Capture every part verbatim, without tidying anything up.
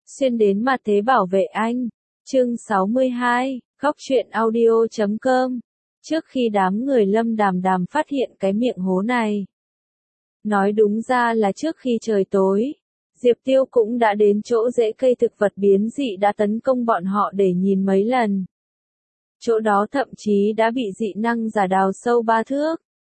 Xuyên đến mặt thế bảo vệ anh. Chương sáu mươi hai, góc truyện audio chấm com. Trước khi đám người Lâm Đàm Đàm phát hiện cái miệng hố này. Nói đúng ra là trước khi trời tối, Diệp Tiêu cũng đã đến chỗ rễ cây thực vật biến dị đã tấn công bọn họ để nhìn mấy lần. Chỗ đó thậm chí đã bị dị năng giả đào sâu ba thước.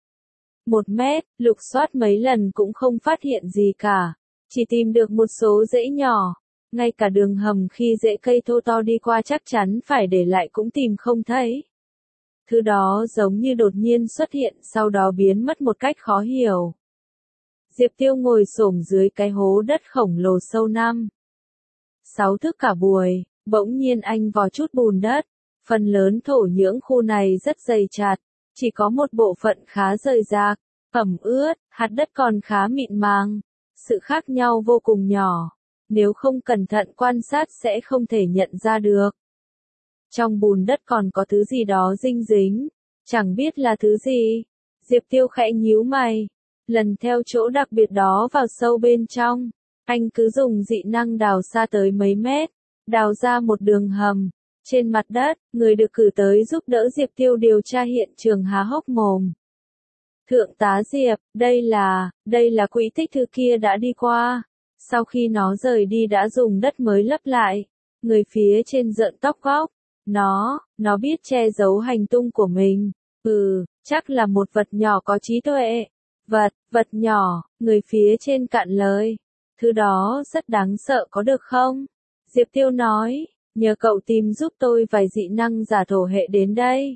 Một mét, lục soát mấy lần cũng không phát hiện gì cả. Chỉ tìm được một số rễ nhỏ. Ngay cả đường hầm khi rễ cây thô to đi qua chắc chắn phải để lại cũng tìm không thấy. Thứ đó giống như đột nhiên xuất hiện sau đó biến mất một cách khó hiểu. Diệp Tiêu ngồi xổm dưới cái hố đất khổng lồ sâu năm. Sáu thước cả buổi, bỗng nhiên anh vò chút bùn đất. Phần lớn thổ nhưỡng khu này rất dày chặt, chỉ có một bộ phận khá rời rạc, ẩm ướt, hạt đất còn khá mịn màng. Sự khác nhau vô cùng nhỏ. Nếu không cẩn thận quan sát sẽ không thể nhận ra được. Trong bùn đất còn có thứ gì đó dinh dính, chẳng biết là thứ gì. Diệp Tiêu khẽ nhíu mày, lần theo chỗ đặc biệt đó vào sâu bên trong. Anh cứ dùng dị năng đào xa tới mấy mét, đào ra một đường hầm. Trên mặt đất, người được cử tới giúp đỡ Diệp Tiêu điều tra hiện trường há hốc mồm. Thượng tá Diệp, đây là, đây là quỹ tích thứ kia đã đi qua. Sau khi nó rời đi đã dùng đất mới lấp lại. Người phía trên rợn tóc góc. Nó, nó biết che giấu hành tung của mình. Ừ, chắc là một vật nhỏ có trí tuệ. Vật, vật nhỏ, người phía trên cạn lời. Thứ đó rất đáng sợ có được không? Diệp Tiêu nói, nhờ cậu tìm giúp tôi vài dị năng giả thổ hệ đến đây.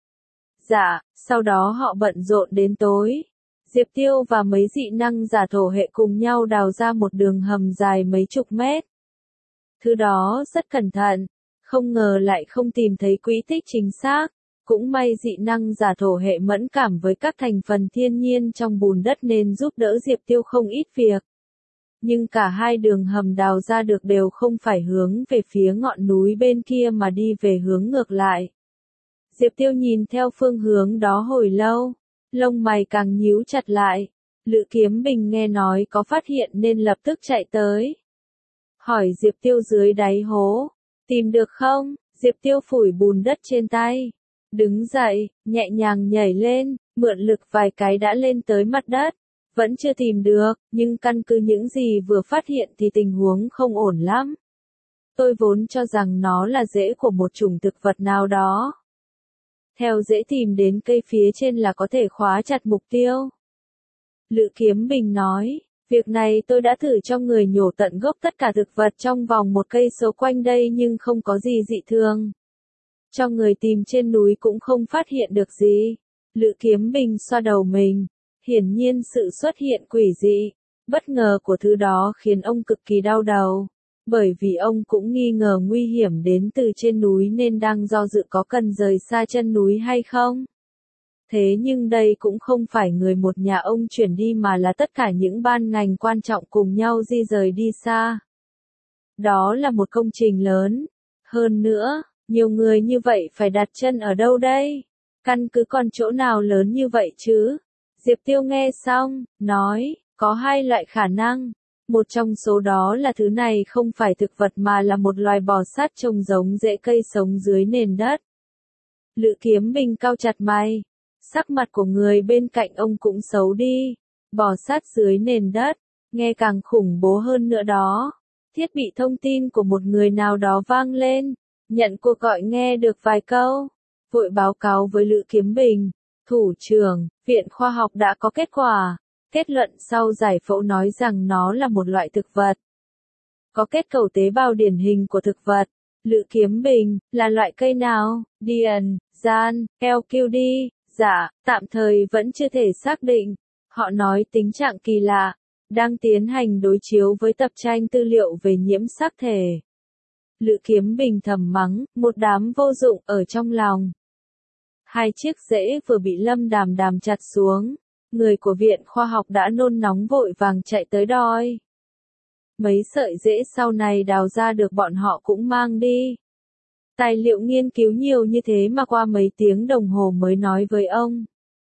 Dạ, sau đó họ bận rộn đến tối. Diệp Tiêu và mấy dị năng giả thổ hệ cùng nhau đào ra một đường hầm dài mấy chục mét. Thứ đó rất cẩn thận, không ngờ lại không tìm thấy quỹ tích chính xác. Cũng may dị năng giả thổ hệ mẫn cảm với các thành phần thiên nhiên trong bùn đất nên giúp đỡ Diệp Tiêu không ít việc. Nhưng cả hai đường hầm đào ra được đều không phải hướng về phía ngọn núi bên kia mà đi về hướng ngược lại. Diệp Tiêu nhìn theo phương hướng đó hồi lâu. Lông mày càng nhíu chặt lại. Lữ Kiếm Bình nghe nói có phát hiện nên lập tức chạy tới. Hỏi Diệp Tiêu dưới đáy hố. Tìm được không? Diệp Tiêu phủi bùn đất trên tay. Đứng dậy, nhẹ nhàng nhảy lên, mượn lực vài cái đã lên tới mặt đất. Vẫn chưa tìm được, nhưng căn cứ những gì vừa phát hiện thì tình huống không ổn lắm. Tôi vốn cho rằng nó là rễ của một chủng thực vật nào đó. Theo dễ tìm đến cây phía trên là có thể khóa chặt mục tiêu. Lữ Kiếm Bình nói, việc này tôi đã thử cho người nhổ tận gốc tất cả thực vật trong vòng một cây số quanh đây nhưng không có gì dị thường. Cho người tìm trên núi cũng không phát hiện được gì. Lữ Kiếm Bình xoa đầu mình, hiển nhiên sự xuất hiện quỷ dị, bất ngờ của thứ đó khiến ông cực kỳ đau đầu. Bởi vì ông cũng nghi ngờ nguy hiểm đến từ trên núi nên đang do dự có cần rời xa chân núi hay không. Thế nhưng đây cũng không phải người một nhà ông chuyển đi mà là tất cả những ban ngành quan trọng cùng nhau di rời đi xa. Đó là một công trình lớn. Hơn nữa, nhiều người như vậy phải đặt chân ở đâu đây? Căn cứ còn chỗ nào lớn như vậy chứ? Diệp Tiêu nghe xong, nói, có hai loại khả năng. Một trong số đó là thứ này không phải thực vật mà là một loài bò sát trông giống rễ cây sống dưới nền đất. Lữ Kiếm Bình cau chặt mày. Sắc mặt của người bên cạnh ông cũng xấu đi. Bò sát dưới nền đất, nghe càng khủng bố hơn nữa đó. Thiết bị thông tin của một người nào đó vang lên. Nhận cuộc gọi nghe được vài câu. Vội báo cáo với Lữ Kiếm Bình. Thủ trưởng, Viện Khoa học đã có kết quả. Kết luận sau giải phẫu nói rằng nó là một loại thực vật. Có kết cấu tế bào điển hình của thực vật. Lữ Kiếm Bình, là loại cây nào? Điền, gian, lờ quy đê, dạ, tạm thời vẫn chưa thể xác định. Họ nói tính trạng kỳ lạ. Đang tiến hành đối chiếu với tập tranh tư liệu về nhiễm sắc thể. Lữ Kiếm Bình thầm mắng, một đám vô dụng ở trong lòng. Hai chiếc rễ vừa bị Lâm Đàm Đàm chặt xuống. Người của Viện Khoa học đã nôn nóng vội vàng chạy tới đòi. Mấy sợi rễ sau này đào ra được bọn họ cũng mang đi. Tài liệu nghiên cứu nhiều như thế mà qua mấy tiếng đồng hồ mới nói với ông.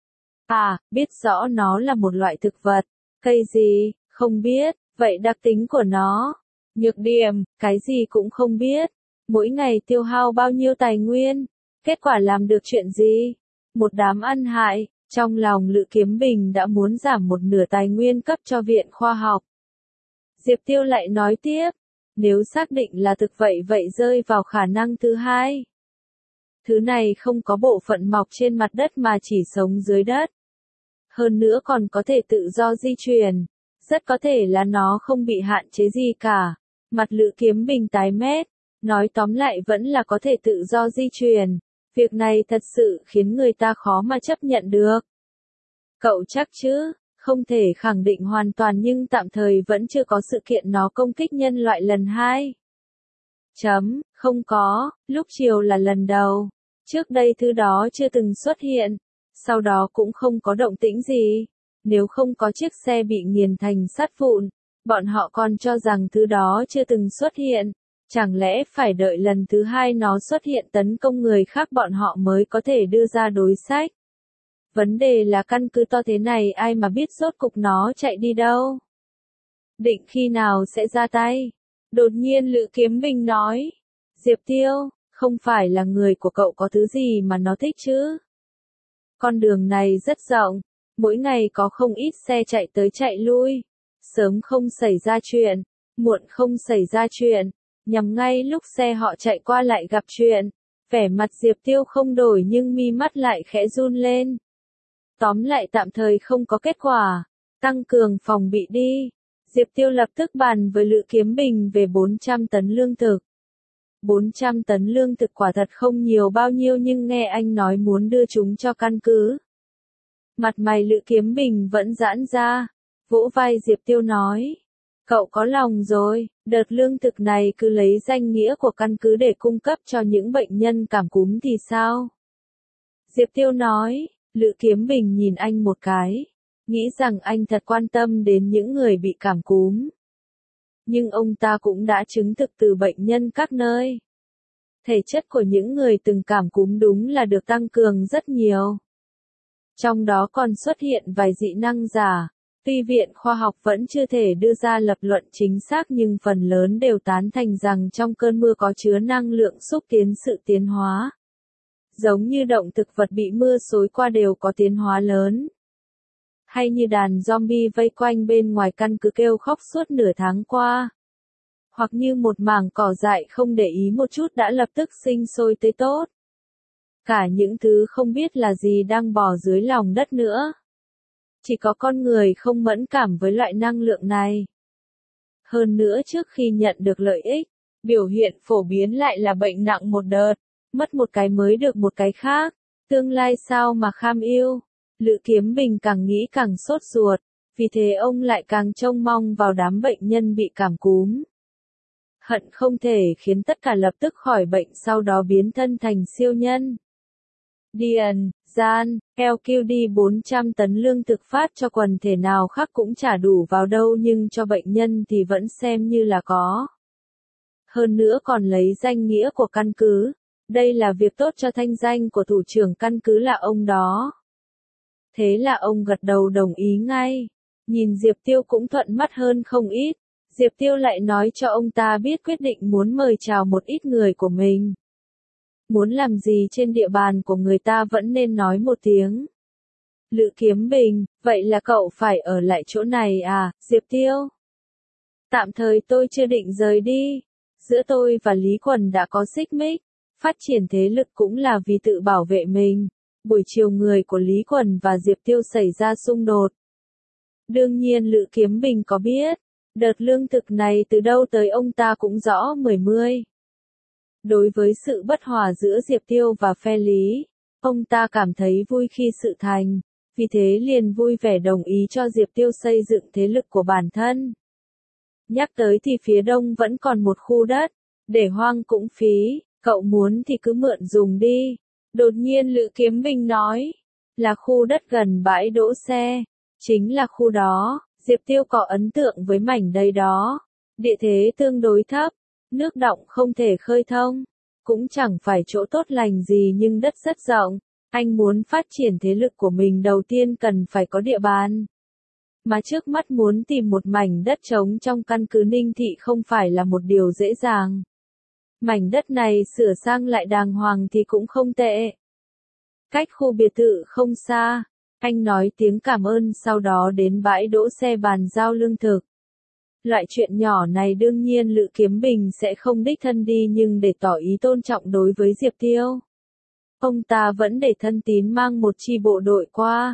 À, biết rõ nó là một loại thực vật. Cây gì, không biết, vậy đặc tính của nó. Nhược điểm, cái gì cũng không biết. Mỗi ngày tiêu hao bao nhiêu tài nguyên. Kết quả làm được chuyện gì? Một đám ăn hại. Trong lòng Lữ Kiếm Bình đã muốn giảm một nửa tài nguyên cấp cho viện khoa học. Diệp Tiêu lại nói tiếp. Nếu xác định là thực vậy vậy rơi vào khả năng thứ hai. Thứ này không có bộ phận mọc trên mặt đất mà chỉ sống dưới đất. Hơn nữa còn có thể tự do di chuyển. Rất có thể là nó không bị hạn chế gì cả. Mặt Lữ Kiếm Bình tái mét. Nói tóm lại vẫn là có thể tự do di chuyển. Việc này thật sự khiến người ta khó mà chấp nhận được. Cậu chắc chứ? Không thể khẳng định hoàn toàn nhưng tạm thời vẫn chưa có sự kiện nó công kích nhân loại lần hai. Chấm, không có, lúc chiều là lần đầu. Trước đây thứ đó chưa từng xuất hiện. Sau đó cũng không có động tĩnh gì. Nếu không có chiếc xe bị nghiền thành sắt vụn, bọn họ còn cho rằng thứ đó chưa từng xuất hiện. Chẳng lẽ phải đợi lần thứ hai nó xuất hiện tấn công người khác bọn họ mới có thể đưa ra đối sách? Vấn đề là căn cứ to thế này ai mà biết rốt cục nó chạy đi đâu? Định khi nào sẽ ra tay? Đột nhiên Lữ Kiếm Bình nói. Diệp Tiêu, không phải là người của cậu có thứ gì mà nó thích chứ? Con đường này rất rộng, mỗi ngày có không ít xe chạy tới chạy lui. Sớm không xảy ra chuyện, muộn không xảy ra chuyện, nhằm ngay lúc xe họ chạy qua lại gặp chuyện. Vẻ mặt Diệp Tiêu không đổi nhưng mi mắt lại khẽ run lên. Tóm lại tạm thời không có kết quả, tăng cường phòng bị đi. Diệp Tiêu lập tức bàn với Lữ Kiếm Bình về bốn trăm tấn lương thực. bốn trăm tấn lương thực quả thật không nhiều bao nhiêu nhưng nghe anh nói muốn đưa chúng cho căn cứ. Mặt mày Lữ Kiếm Bình vẫn giãn ra, vỗ vai Diệp Tiêu nói. Cậu có lòng rồi, đợt lương thực này cứ lấy danh nghĩa của căn cứ để cung cấp cho những bệnh nhân cảm cúm thì sao? Diệp Tiêu nói, Lữ Kiếm Bình nhìn anh một cái, nghĩ rằng anh thật quan tâm đến những người bị cảm cúm. Nhưng ông ta cũng đã chứng thực từ bệnh nhân các nơi. Thể chất của những người từng cảm cúm đúng là được tăng cường rất nhiều. Trong đó còn xuất hiện vài dị năng giả. Tuy viện khoa học vẫn chưa thể đưa ra lập luận chính xác nhưng phần lớn đều tán thành rằng trong cơn mưa có chứa năng lượng xúc tiến sự tiến hóa. Giống như động thực vật bị mưa xối qua đều có tiến hóa lớn. Hay như đàn zombie vây quanh bên ngoài căn cứ kêu khóc suốt nửa tháng qua. Hoặc như một mảng cỏ dại không để ý một chút đã lập tức sinh sôi tươi tốt. Cả những thứ không biết là gì đang bò dưới lòng đất nữa. Chỉ có con người không mẫn cảm với loại năng lượng này. Hơn nữa trước khi nhận được lợi ích, biểu hiện phổ biến lại là bệnh nặng một đợt, mất một cái mới được một cái khác, tương lai sao mà kham yêu. Lữ Kiếm Bình càng nghĩ càng sốt ruột, vì thế ông lại càng trông mong vào đám bệnh nhân bị cảm cúm. Hận không thể khiến tất cả lập tức khỏi bệnh sau đó biến thân thành siêu nhân. Điền, gian, eo kiu đi bốn trăm tấn lương thực phát cho quần thể nào khác cũng chả đủ vào đâu nhưng cho bệnh nhân thì vẫn xem như là có. Hơn nữa còn lấy danh nghĩa của căn cứ, đây là việc tốt cho thanh danh của thủ trưởng căn cứ là ông đó. Thế là ông gật đầu đồng ý ngay, nhìn Diệp Tiêu cũng thuận mắt hơn không ít, Diệp Tiêu lại nói cho ông ta biết quyết định muốn mời chào một ít người của mình. Muốn làm gì trên địa bàn của người ta vẫn nên nói một tiếng. Lữ Kiếm Bình, vậy là cậu phải ở lại chỗ này à, Diệp Tiêu? Tạm thời tôi chưa định rời đi. Giữa tôi và Lý Quần đã có xích mích. Phát triển thế lực cũng là vì tự bảo vệ mình. Buổi chiều người của Lý Quần và Diệp Tiêu xảy ra xung đột. Đương nhiên Lữ Kiếm Bình có biết. Đợt lương thực này từ đâu tới ông ta cũng rõ mười mươi. Đối với sự bất hòa giữa Diệp Tiêu và phe Lý, ông ta cảm thấy vui khi sự thành, vì thế liền vui vẻ đồng ý cho Diệp Tiêu xây dựng thế lực của bản thân. Nhắc tới thì phía đông vẫn còn một khu đất, để hoang cũng phí, cậu muốn thì cứ mượn dùng đi. Đột nhiên Lữ Kiếm Bình nói, là khu đất gần bãi đỗ xe, chính là khu đó, Diệp Tiêu có ấn tượng với mảnh đây đó, địa thế tương đối thấp. Nước đọng không thể khơi thông, cũng chẳng phải chỗ tốt lành gì nhưng đất rất rộng, anh muốn phát triển thế lực của mình đầu tiên cần phải có địa bàn. Mà trước mắt muốn tìm một mảnh đất trống trong căn cứ Ninh Thị không phải là một điều dễ dàng. Mảnh đất này sửa sang lại đàng hoàng thì cũng không tệ. Cách khu biệt thự không xa, anh nói tiếng cảm ơn sau đó đến bãi đỗ xe bàn giao lương thực. Loại chuyện nhỏ này đương nhiên Lữ Kiếm Bình sẽ không đích thân đi nhưng để tỏ ý tôn trọng đối với Diệp Tiêu. Ông ta vẫn để thân tín mang một chi bộ đội qua.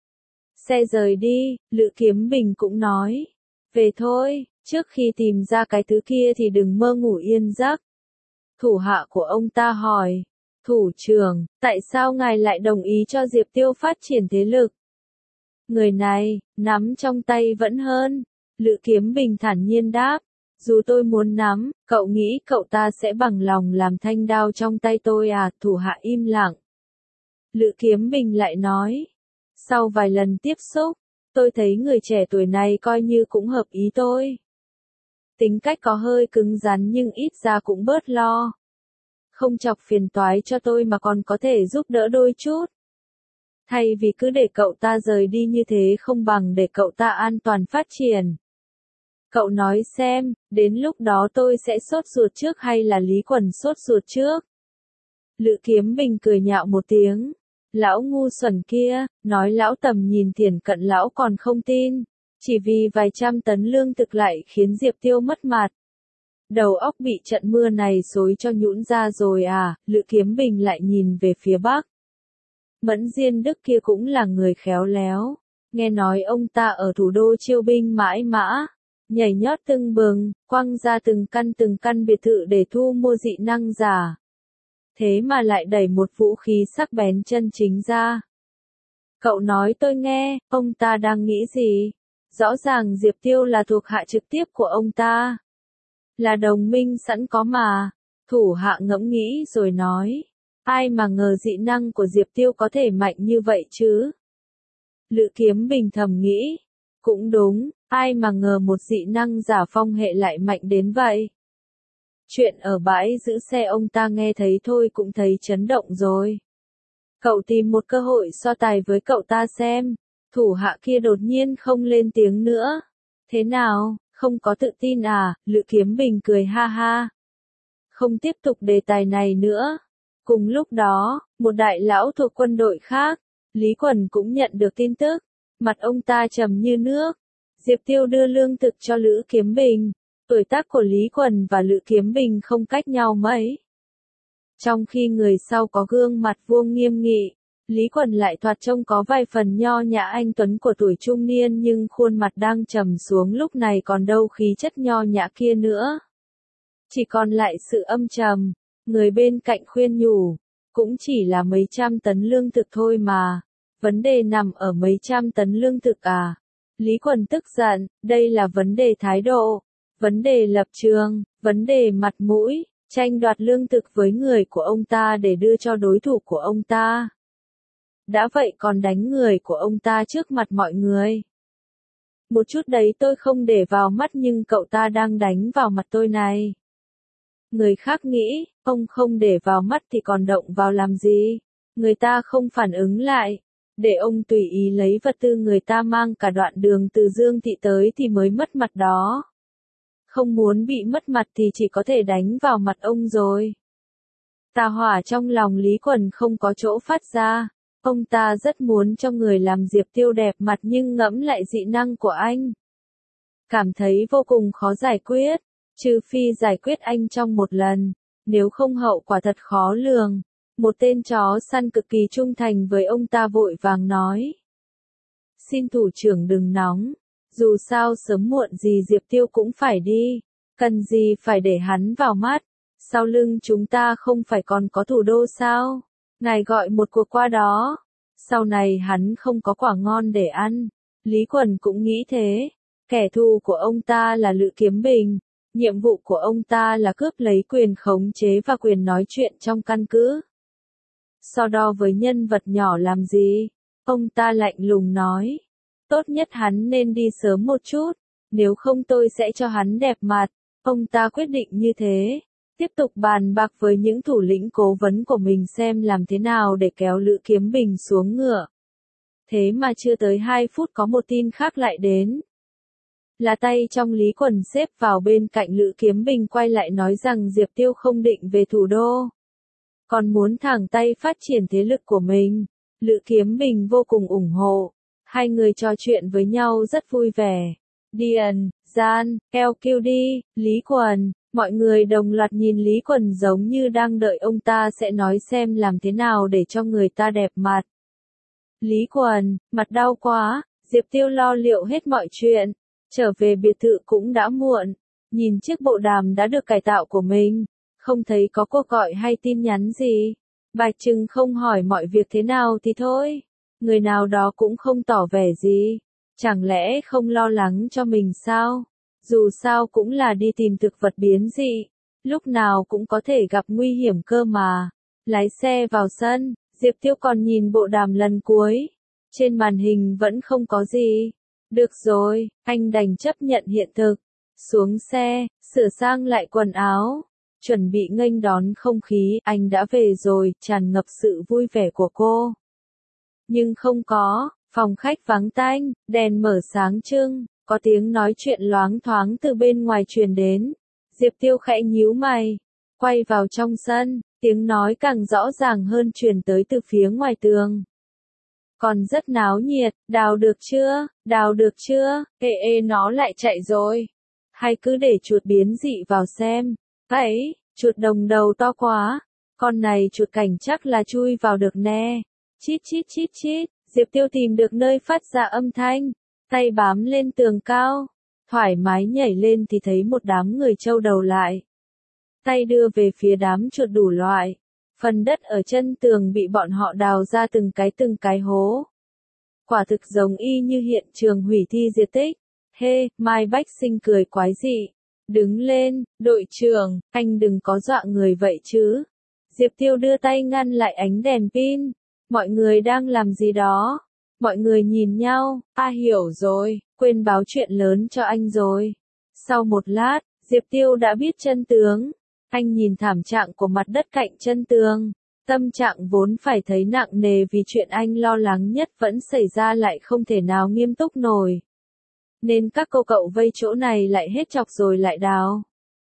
Xe rời đi, Lữ Kiếm Bình cũng nói. Về thôi, trước khi tìm ra cái thứ kia thì đừng mơ ngủ yên giấc. Thủ hạ của ông ta hỏi. Thủ trưởng, tại sao ngài lại đồng ý cho Diệp Tiêu phát triển thế lực? Người này, nắm trong tay vẫn hơn. Lữ Kiếm Bình thản nhiên đáp. Dù tôi muốn nắm, cậu nghĩ cậu ta sẽ bằng lòng làm thanh đao trong tay tôi à? Thủ hạ im lặng. Lữ Kiếm Bình lại nói. Sau vài lần tiếp xúc, tôi thấy người trẻ tuổi này coi như cũng hợp ý tôi. Tính cách có hơi cứng rắn nhưng ít ra cũng bớt lo. Không chọc phiền toái cho tôi mà còn có thể giúp đỡ đôi chút. Thay vì cứ để cậu ta rời đi như thế không bằng để cậu ta an toàn phát triển. Cậu nói xem, đến lúc đó tôi sẽ sốt ruột trước hay là Lý Quần sốt ruột trước? Lữ Kiếm Bình cười nhạo một tiếng. Lão ngu xuẩn kia, nói lão tầm nhìn tiền cận lão còn không tin. Chỉ vì vài trăm tấn lương thực lại khiến Diệp Tiêu mất mặt. Đầu óc bị trận mưa này xối cho nhũn ra rồi à? Lữ Kiếm Bình lại nhìn về phía bắc. Mẫn Diên Đức kia cũng là người khéo léo. Nghe nói ông ta ở thủ đô chiêu binh mãi mã. Nhảy nhót tưng bừng, quăng ra từng căn từng căn biệt thự để thu mua dị năng giả. Thế mà lại đẩy một vũ khí sắc bén chân chính ra. Cậu nói tôi nghe, ông ta đang nghĩ gì? Rõ ràng Diệp Tiêu là thuộc hạ trực tiếp của ông ta. Là đồng minh sẵn có mà. Thủ hạ ngẫm nghĩ rồi nói. Ai mà ngờ dị năng của Diệp Tiêu có thể mạnh như vậy chứ? Lữ Kiếm Bình thầm nghĩ. Cũng đúng, ai mà ngờ một dị năng giả phong hệ lại mạnh đến vậy. Chuyện ở bãi giữ xe ông ta nghe thấy thôi cũng thấy chấn động rồi. Cậu tìm một cơ hội so tài với cậu ta xem. Thủ hạ kia đột nhiên không lên tiếng nữa. Thế nào, không có tự tin à? Lữ Kiếm Bình cười ha ha. Không tiếp tục đề tài này nữa. Cùng lúc đó, một đại lão thuộc quân đội khác, Lý Quần cũng nhận được tin tức. Mặt ông ta trầm như nước. Diệp Tiêu đưa lương thực cho Lữ Kiếm Bình. Tuổi tác của Lý Quần và Lữ Kiếm Bình không cách nhau mấy. Trong khi người sau có gương mặt vuông nghiêm nghị, Lý Quần lại thoạt trông có vài phần nho nhã anh tuấn của tuổi trung niên nhưng khuôn mặt đang trầm xuống lúc này còn đâu khí chất nho nhã kia nữa. Chỉ còn lại sự âm trầm, người bên cạnh khuyên nhủ, cũng chỉ là mấy trăm tấn lương thực thôi mà, vấn đề nằm ở mấy trăm tấn lương thực à. Lý Quần tức giận, đây là vấn đề thái độ, vấn đề lập trường, vấn đề mặt mũi, tranh đoạt lương thực với người của ông ta để đưa cho đối thủ của ông ta. Đã vậy còn đánh người của ông ta trước mặt mọi người. Một chút đấy tôi không để vào mắt nhưng cậu ta đang đánh vào mặt tôi này. Người khác nghĩ, ông không để vào mắt thì còn động vào làm gì? Người ta không phản ứng lại. Để ông tùy ý lấy vật tư người ta mang cả đoạn đường từ Dương Thị tới thì mới mất mặt đó. Không muốn bị mất mặt thì chỉ có thể đánh vào mặt ông rồi. Tà hỏa trong lòng Lý Quần không có chỗ phát ra. Ông ta rất muốn cho người làm Diệp Tiêu đẹp mặt nhưng ngẫm lại dị năng của anh. Cảm thấy vô cùng khó giải quyết. Trừ phi giải quyết anh trong một lần. Nếu không hậu quả thật khó lường. Một tên chó săn cực kỳ trung thành với ông ta vội vàng nói. Xin thủ trưởng đừng nóng. Dù sao sớm muộn gì Diệp Tiêu cũng phải đi. Cần gì phải để hắn vào mắt. Sau lưng chúng ta không phải còn có thủ đô sao? Ngài gọi một cuộc qua đó. Sau này hắn không có quả ngon để ăn. Lý Quần cũng nghĩ thế. Kẻ thù của ông ta là Lữ Kiếm Bình. Nhiệm vụ của ông ta là cướp lấy quyền khống chế và quyền nói chuyện trong căn cứ. So đo với nhân vật nhỏ làm gì? Ông ta lạnh lùng nói. Tốt nhất hắn nên đi sớm một chút. Nếu không tôi sẽ cho hắn đẹp mặt. Ông ta quyết định như thế. Tiếp tục bàn bạc với những thủ lĩnh cố vấn của mình xem làm thế nào để kéo Lữ Kiếm Bình xuống ngựa. Thế mà chưa tới hai phút có một tin khác lại đến. Là tay trong Lý Quần xếp vào bên cạnh Lữ Kiếm Bình quay lại nói rằng Diệp Tiêu không định về thủ đô, còn muốn thẳng tay phát triển thế lực của mình. Lữ Kiếm Bình vô cùng ủng hộ. Hai người trò chuyện với nhau rất vui vẻ. Điền, Gian, eo kiu đi, Lý Quần, mọi người đồng loạt nhìn Lý Quần giống như đang đợi ông ta sẽ nói xem làm thế nào để cho người ta đẹp mặt. Lý Quần, mặt đau quá, Diệp Tiêu lo liệu hết mọi chuyện. Trở về biệt thự cũng đã muộn. Nhìn chiếc bộ đàm đã được cải tạo của mình, không thấy có cuộc gọi hay tin nhắn gì. Bạch Trừng không hỏi mọi việc thế nào thì thôi. Người nào đó cũng không tỏ vẻ gì. Chẳng lẽ không lo lắng cho mình sao? Dù sao cũng là đi tìm thực vật biến dị. Lúc nào cũng có thể gặp nguy hiểm cơ mà. Lái xe vào sân, Diệp Tiêu còn nhìn bộ đàm lần cuối. Trên màn hình vẫn không có gì. Được rồi, anh đành chấp nhận hiện thực. Xuống xe, sửa sang lại quần áo. Chuẩn bị nghênh đón không khí, anh đã về rồi, tràn ngập sự vui vẻ của cô. Nhưng không có, phòng khách vắng tanh, đèn mở sáng trưng, có tiếng nói chuyện loáng thoáng từ bên ngoài truyền đến. Diệp Tiêu khẽ nhíu mày, quay vào trong sân, tiếng nói càng rõ ràng hơn truyền tới từ phía ngoài tường. Còn rất náo nhiệt, đào được chưa, đào được chưa, ê ê nó lại chạy rồi. Hay cứ để chuột biến dị vào xem. Ấy, chuột đồng đầu to quá, con này chuột cảnh chắc là chui vào được nè. Chít chít chít chít, Diệp Tiêu tìm được nơi phát ra âm thanh, tay bám lên tường cao, thoải mái nhảy lên thì thấy một đám người trâu đầu lại. Tay đưa về phía đám chuột đủ loại, phần đất ở chân tường bị bọn họ đào ra từng cái từng cái hố. Quả thực giống y như hiện trường hủy thi diệt tích. Hê, Mai Bách Sinh cười quái dị. Đứng lên, đội trưởng, anh đừng có dọa người vậy chứ. Diệp Tiêu đưa tay ngăn lại ánh đèn pin. Mọi người đang làm gì đó? Mọi người nhìn nhau, a hiểu rồi, quên báo chuyện lớn cho anh rồi. Sau một lát, Diệp Tiêu đã biết chân tướng. Anh nhìn thảm trạng của mặt đất cạnh chân tường. Tâm trạng vốn phải thấy nặng nề vì chuyện anh lo lắng nhất vẫn xảy ra lại không thể nào nghiêm túc nổi. Nên các cô cậu vây chỗ này lại hết chọc rồi lại đào.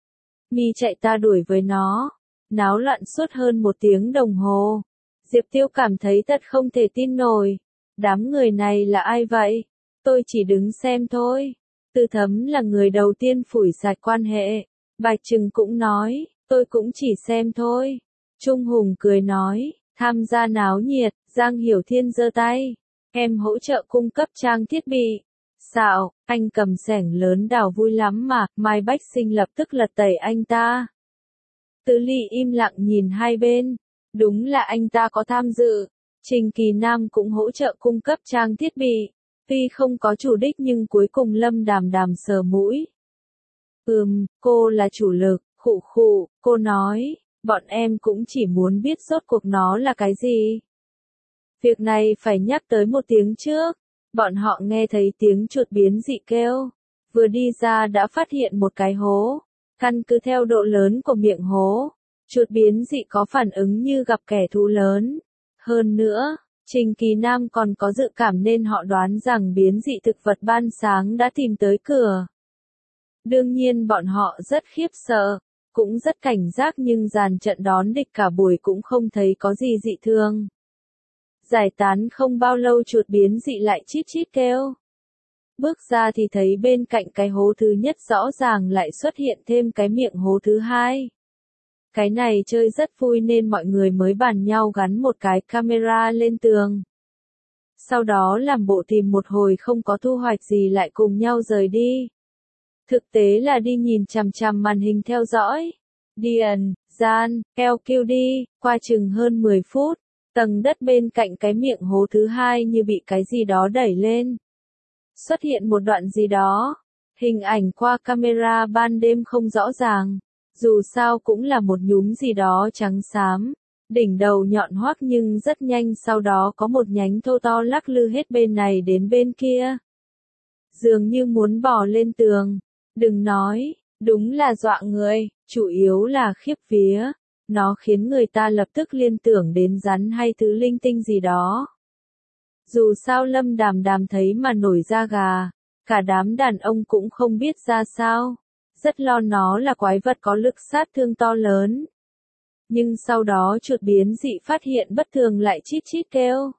Mi chạy ta đuổi với nó. Náo loạn suốt hơn một tiếng đồng hồ. Diệp Tiêu cảm thấy thật không thể tin nổi. Đám người này là ai vậy? Tôi chỉ đứng xem thôi. Tư Thấm là người đầu tiên phủi sạch quan hệ. Bạch Trừng cũng nói, tôi cũng chỉ xem thôi. Trung Hùng cười nói, tham gia náo nhiệt, Giang Hiểu Thiên giơ tay. Em hỗ trợ cung cấp trang thiết bị. Xạo, anh cầm xẻng lớn đào vui lắm mà, Mai Bách Sinh lập tức lật tẩy anh ta. Từ Ly im lặng nhìn hai bên. Đúng là anh ta có tham dự. Trình Kỳ Nam cũng hỗ trợ cung cấp trang thiết bị. Tuy không có chủ đích nhưng cuối cùng Lâm Đàm Đàm sờ mũi. Ừm, cô là chủ lực, khụ khụ, cô nói, bọn em cũng chỉ muốn biết rốt cuộc nó là cái gì. Việc này phải nhắc tới một tiếng trước. Bọn họ nghe thấy tiếng chuột biến dị kêu. Vừa đi ra đã phát hiện một cái hố. Căn cứ theo độ lớn của miệng hố, chuột biến dị có phản ứng như gặp kẻ thù lớn. Hơn nữa, Trình Kỳ Nam còn có dự cảm nên họ đoán rằng biến dị thực vật ban sáng đã tìm tới cửa. Đương nhiên bọn họ rất khiếp sợ, cũng rất cảnh giác nhưng dàn trận đón địch cả buổi cũng không thấy có gì dị thường. Giải tán không bao lâu chuột biến dị lại chít chít kêu. Bước ra thì thấy bên cạnh cái hố thứ nhất rõ ràng lại xuất hiện thêm cái miệng hố thứ hai. Cái này chơi rất vui nên mọi người mới bàn nhau gắn một cái camera lên tường. Sau đó làm bộ tìm một hồi không có thu hoạch gì lại cùng nhau rời đi. Thực tế là đi nhìn chằm chằm màn hình theo dõi. Điền, Gian, eo kiu đi, qua chừng hơn mười phút, tầng đất bên cạnh cái miệng hố thứ hai như bị cái gì đó đẩy lên. Xuất hiện một đoạn gì đó. Hình ảnh qua camera ban đêm không rõ ràng. Dù sao cũng là một nhúm gì đó trắng xám. Đỉnh đầu nhọn hoắt nhưng rất nhanh sau đó có một nhánh thô to lắc lư hết bên này đến bên kia. Dường như muốn bò lên tường. Đừng nói, đúng là dọa người, chủ yếu là khiếp vía. Nó khiến người ta lập tức liên tưởng đến rắn hay thứ linh tinh gì đó. Dù sao Lâm Đàm Đàm thấy mà nổi da gà, cả đám đàn ông cũng không biết ra sao, rất lo nó là quái vật có lực sát thương to lớn. Nhưng sau đó chuột biến dị phát hiện bất thường lại chít chít kêu.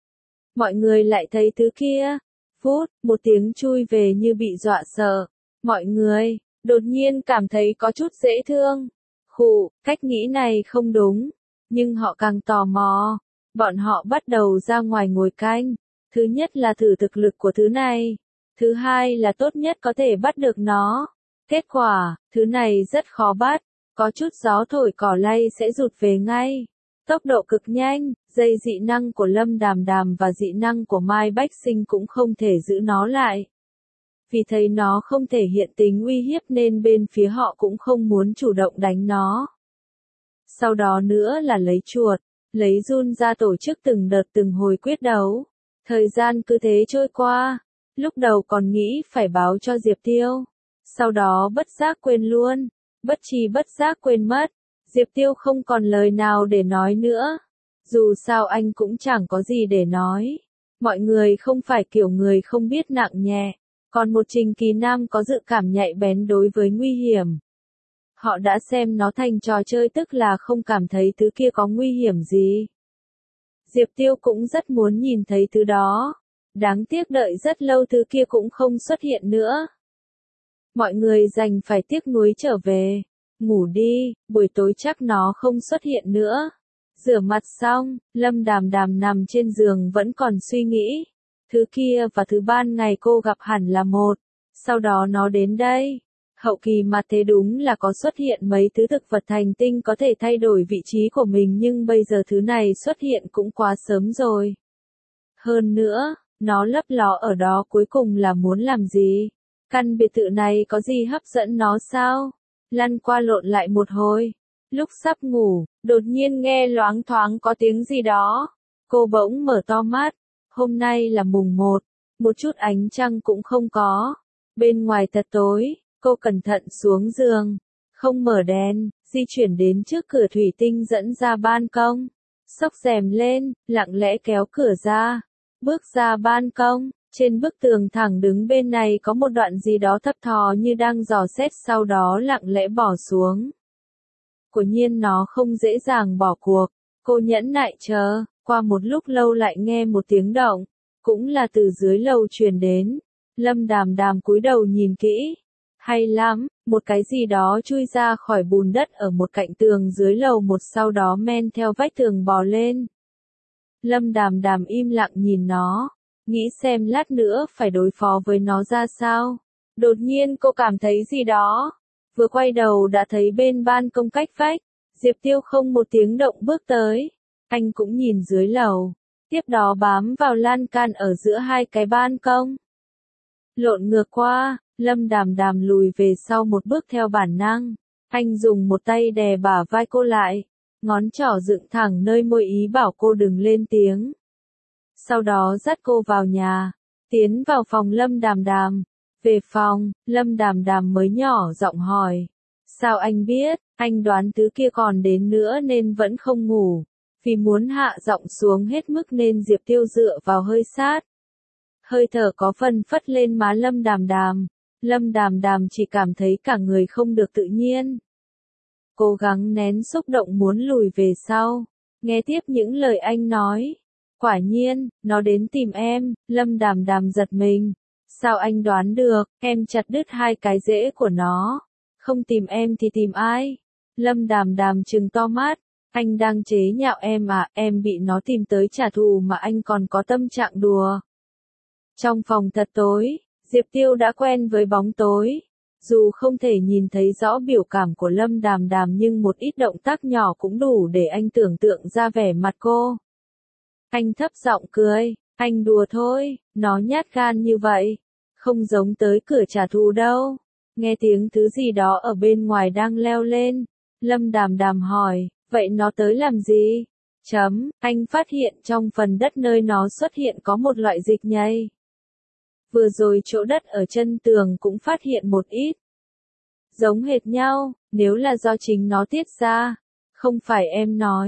Mọi người lại thấy thứ kia. Phút, một tiếng chui về như bị dọa sợ. Mọi người, đột nhiên cảm thấy có chút dễ thương. Khụ, cách nghĩ này không đúng. Nhưng họ càng tò mò. Bọn họ bắt đầu ra ngoài ngồi canh. Thứ nhất là thử thực lực của thứ này. Thứ hai là tốt nhất có thể bắt được nó. Kết quả, thứ này rất khó bắt. Có chút gió thổi cỏ lay sẽ rụt về ngay. Tốc độ cực nhanh, dây dị năng của Lâm Đàm Đàm và dị năng của Mai Bách Sinh cũng không thể giữ nó lại. Vì thấy nó không thể hiện tính uy hiếp nên bên phía họ cũng không muốn chủ động đánh nó. Sau đó nữa là lấy chuột, lấy run ra tổ chức từng đợt từng hồi quyết đấu. Thời gian cứ thế trôi qua, lúc đầu còn nghĩ phải báo cho Diệp Tiêu. Sau đó bất giác quên luôn, bất tri bất giác quên mất. Diệp Tiêu không còn lời nào để nói nữa. Dù sao anh cũng chẳng có gì để nói. Mọi người không phải kiểu người không biết nặng nhẹ. Còn một Trình Kỳ Nam có dự cảm nhạy bén đối với nguy hiểm. Họ đã xem nó thành trò chơi tức là không cảm thấy thứ kia có nguy hiểm gì. Diệp Tiêu cũng rất muốn nhìn thấy thứ đó. Đáng tiếc đợi rất lâu thứ kia cũng không xuất hiện nữa. Mọi người đành phải tiếc nuối trở về. Ngủ đi, buổi tối chắc nó không xuất hiện nữa. Rửa mặt xong, Lâm Đàm Đàm nằm trên giường vẫn còn suy nghĩ. Thứ kia và thứ ban ngày cô gặp hẳn là một. Sau đó nó đến đây. Hậu kỳ mà thế đúng là có xuất hiện mấy thứ thực vật hành tinh có thể thay đổi vị trí của mình nhưng bây giờ thứ này xuất hiện cũng quá sớm rồi. Hơn nữa, nó lấp ló ở đó cuối cùng là muốn làm gì? Căn biệt thự này có gì hấp dẫn nó sao? Lăn qua lộn lại một hồi. Lúc sắp ngủ, đột nhiên nghe loáng thoáng có tiếng gì đó. Cô bỗng mở to mắt. Hôm nay là mùng một. Một chút ánh trăng cũng không có. Bên ngoài thật tối. Cô cẩn thận xuống giường. Không mở đèn. Di chuyển đến trước cửa thủy tinh dẫn ra ban công. Xốc rèm lên. Lặng lẽ kéo cửa ra. Bước ra ban công. Trên bức tường thẳng đứng bên này có một đoạn gì đó thấp thò như đang dò xét sau đó lặng lẽ bỏ xuống. Quả nhiên nó không dễ dàng bỏ cuộc. Cô nhẫn nại chờ, qua một lúc lâu lại nghe một tiếng động. Cũng là từ dưới lầu truyền đến. Lâm Đàm Đàm cúi đầu nhìn kỹ. Hay lắm, một cái gì đó chui ra khỏi bùn đất ở một cạnh tường dưới lầu một sau đó men theo vách tường bò lên. Lâm Đàm Đàm im lặng nhìn nó. Nghĩ xem lát nữa phải đối phó với nó ra sao. Đột nhiên cô cảm thấy gì đó. Vừa quay đầu đã thấy bên ban công cách vách. Diệp Tiêu không một tiếng động bước tới. Anh cũng nhìn dưới lầu. Tiếp đó bám vào lan can ở giữa hai cái ban công. Lộn ngược qua, Lâm Đàm Đàm lùi về sau một bước theo bản năng. Anh dùng một tay đè bả vai cô lại. Ngón trỏ dựng thẳng nơi môi ý bảo cô đừng lên tiếng. Sau đó dắt cô vào nhà, tiến vào phòng Lâm Đàm Đàm. Về phòng, Lâm Đàm Đàm mới nhỏ giọng hỏi. Sao anh biết, anh đoán thứ kia còn đến nữa nên vẫn không ngủ. Vì muốn hạ giọng xuống hết mức nên Diệp Tiêu dựa vào hơi sát. Hơi thở có phần phất lên má Lâm Đàm Đàm. Lâm Đàm Đàm chỉ cảm thấy cả người không được tự nhiên. Cố gắng nén xúc động muốn lùi về sau. Nghe tiếp những lời anh nói. Quả nhiên, nó đến tìm em. Lâm Đàm Đàm giật mình. Sao anh đoán được, em chặt đứt hai cái rễ của nó. Không tìm em thì tìm ai? Lâm Đàm Đàm trừng to mắt. Anh đang chế nhạo em à, em bị nó tìm tới trả thù mà anh còn có tâm trạng đùa. Trong phòng thật tối, Diệp Tiêu đã quen với bóng tối. Dù không thể nhìn thấy rõ biểu cảm của Lâm Đàm Đàm nhưng một ít động tác nhỏ cũng đủ để anh tưởng tượng ra vẻ mặt cô. Anh thấp giọng cười, anh đùa thôi, nó nhát gan như vậy. Không giống tới cửa trả thù đâu. Nghe tiếng thứ gì đó ở bên ngoài đang leo lên. Lâm Đàm Đàm hỏi, vậy nó tới làm gì? Chấm, anh phát hiện trong phần đất nơi nó xuất hiện có một loại dịch nhầy. Vừa rồi chỗ đất ở chân tường cũng phát hiện một ít. Giống hệt nhau, nếu là do chính nó tiết ra. Không phải em nói,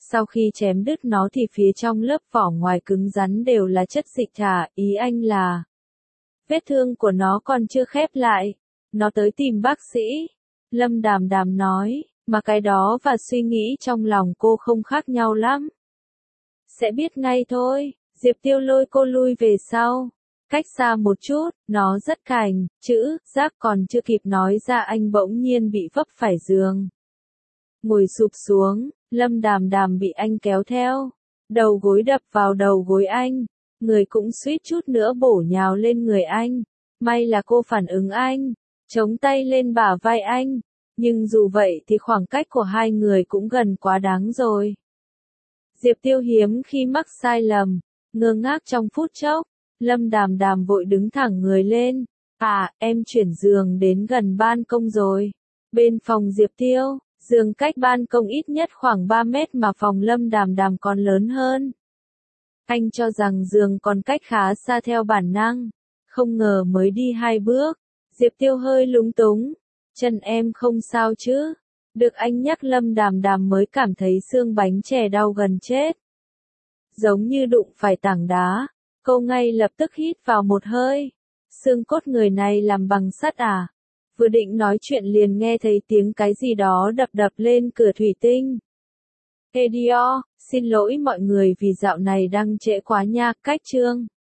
Sau khi chém đứt nó thì phía trong lớp vỏ ngoài cứng rắn đều là chất dịch thả, ý anh là vết thương của nó còn chưa khép lại. Nó tới tìm bác sĩ. Lâm Đàm Đàm nói, mà cái đó và suy nghĩ trong lòng cô không khác nhau lắm. Sẽ biết ngay thôi. Diệp Tiêu lôi cô lui về sau. Cách xa một chút, nó rất cành, chữ, giác còn chưa kịp nói ra anh bỗng nhiên bị vấp phải giường. Ngồi sụp xuống, Lâm Đàm Đàm bị anh kéo theo. Đầu gối đập vào đầu gối anh. Người cũng suýt chút nữa bổ nhào lên người anh. May là cô phản ứng anh. Chống tay lên bả vai anh. Nhưng dù vậy thì khoảng cách của hai người cũng gần quá đáng rồi. Diệp Tiêu hiếm khi mắc sai lầm. Ngơ ngác trong phút chốc. Lâm Đàm Đàm vội đứng thẳng người lên. À, em chuyển giường đến gần ban công rồi. Bên phòng Diệp Tiêu, giường cách ban công ít nhất khoảng ba mét mà phòng Lâm Đàm Đàm còn lớn hơn. Anh cho rằng giường còn cách khá xa theo bản năng. Không ngờ mới đi hai bước. Diệp Tiêu hơi lúng túng. Chân em không sao chứ? Được anh nhắc Lâm Đàm Đàm mới cảm thấy xương bánh chè đau gần chết. Giống như đụng phải tảng đá. Cô ngay lập tức hít vào một hơi. Xương cốt người này làm bằng sắt à? Vừa định nói chuyện liền nghe thấy tiếng cái gì đó đập đập lên cửa thủy tinh. Ê Dio, xin lỗi mọi người vì dạo này đang trễ quá nha, cách chương.